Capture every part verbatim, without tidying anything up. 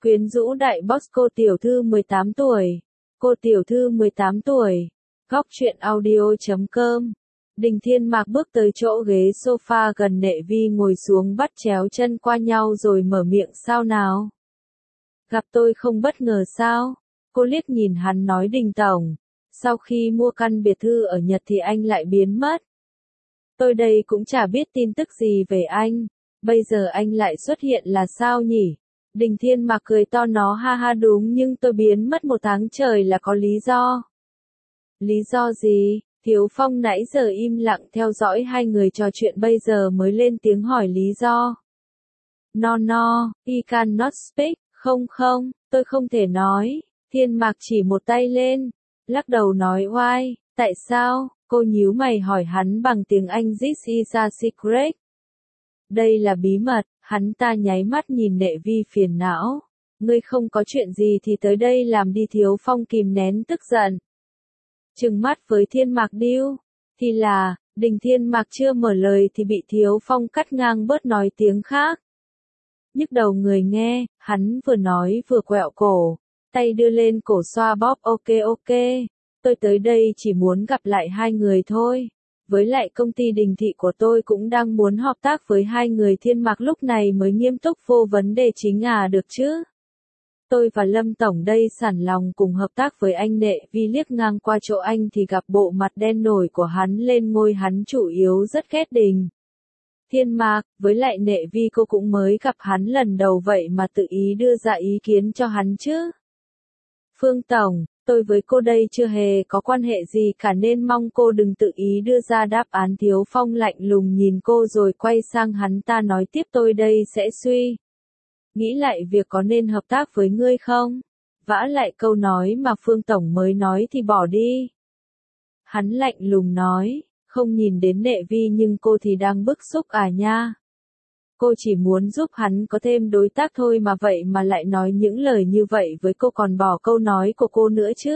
Quyến rũ đại boss cô tiểu thư mười tám tuổi. Cô tiểu thư mười tám tuổi. Góc truyện audio chấm com. Đình Thiên Mạc bước tới chỗ ghế sofa gần Nệ Vi ngồi xuống bắt chéo chân qua nhau rồi mở miệng sao nào. Gặp tôi không bất ngờ sao? Cô liếc nhìn hắn nói Đình Tổng. Sau khi mua căn biệt thư ở Nhật thì anh lại biến mất. Tôi đây cũng chả biết tin tức gì về anh. Bây giờ anh lại xuất hiện là sao nhỉ? Đình Thiên Mạc cười to nó ha ha đúng nhưng tôi biến mất một tháng trời là có lý do. Lý do gì? Thiếu Phong nãy giờ im lặng theo dõi hai người trò chuyện bây giờ mới lên tiếng hỏi lý do. No no, he cannot speak, không không, tôi không thể nói. Thiên Mạc chỉ một tay lên, lắc đầu nói why, tại sao? Cô nhíu mày hỏi hắn bằng tiếng Anh this is a secret. Đây là bí mật, hắn ta nháy mắt nhìn Nệ Vi phiền não. Ngươi không có chuyện gì thì tới đây làm đi. Thiếu Phong kìm nén tức giận. Trừng mắt với Thiên Mạc điêu. Thì là, Đình Thiên Mạc chưa mở lời thì bị Thiếu Phong cắt ngang bớt nói tiếng khác. Nhức đầu người nghe, hắn vừa nói vừa quẹo cổ. Tay đưa lên cổ xoa bóp ok ok. Tôi tới đây chỉ muốn gặp lại hai người thôi. Với lại công ty Đình Thị của tôi cũng đang muốn hợp tác với hai người. Thiên Mạc lúc này mới nghiêm túc vô vấn đề chính à được chứ. Tôi và Lâm Tổng đây sẵn lòng cùng hợp tác với anh. Nệ Vi liếc ngang qua chỗ anh thì gặp bộ mặt đen nổi của hắn lên ngôi. Hắn chủ yếu rất ghét Đình Thiên Mạc, với lại Nệ Vi cô cũng mới gặp hắn lần đầu vậy mà tự ý đưa ra ý kiến cho hắn chứ. Phương Tổng, tôi với cô đây chưa hề có quan hệ gì cả nên mong cô đừng tự ý đưa ra đáp án. Thiếu Phong lạnh lùng nhìn cô rồi quay sang hắn ta nói tiếp tôi đây sẽ suy nghĩ lại việc có nên hợp tác với ngươi không? Vã lại câu nói mà Phương Tổng mới nói thì bỏ đi. Hắn lạnh lùng nói, không nhìn đến Nệ Vi nhưng cô thì đang bức xúc à nha. Cô chỉ muốn giúp hắn có thêm đối tác thôi mà vậy mà lại nói những lời như vậy với cô còn bỏ câu nói của cô nữa chứ.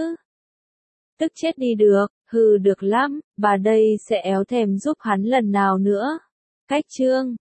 Tức chết đi được, hừ được lắm, bà đây sẽ éo thèm giúp hắn lần nào nữa. Cách chương